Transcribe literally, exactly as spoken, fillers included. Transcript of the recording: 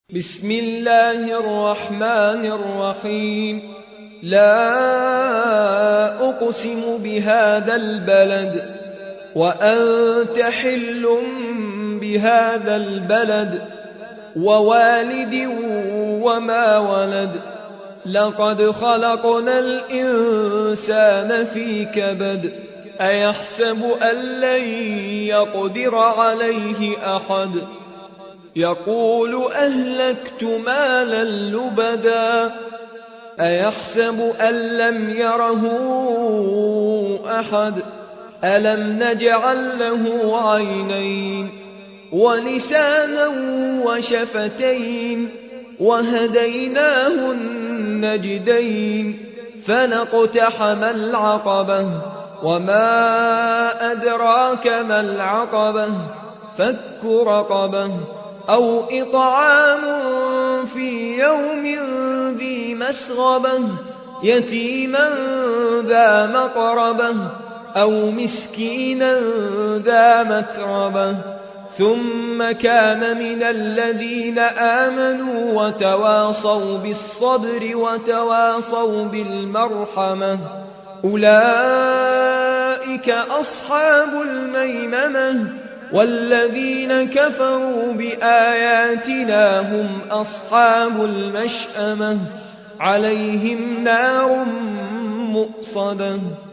بسم الله الرحمن الرحيم لا أقسم بهذا البلد وأنت حل بهذا البلد ووالد وما ولد لقد خلقنا الإنسان في كبد أيحسب أن لن يقدر عليه أحد يقول أهلكت مالا لبدا أيحسب أن لم يره أحد ألم نجعل له عينين ولسانا وشفتين وهديناه النجدين فلاقتحم العقبة وما أدراك ما العقبة فك رقبة أو إطعام في يوم ذي مسغبة يتيما ذا مقربة أو مسكينا ذا متربة ثم كان من الذين آمنوا وتواصوا بالصبر وتواصوا بالمرحمة أولئك أصحاب الميمنة والذين كفروا بآياتنا هم أصحاب المشأمة عليهم نار مؤصدة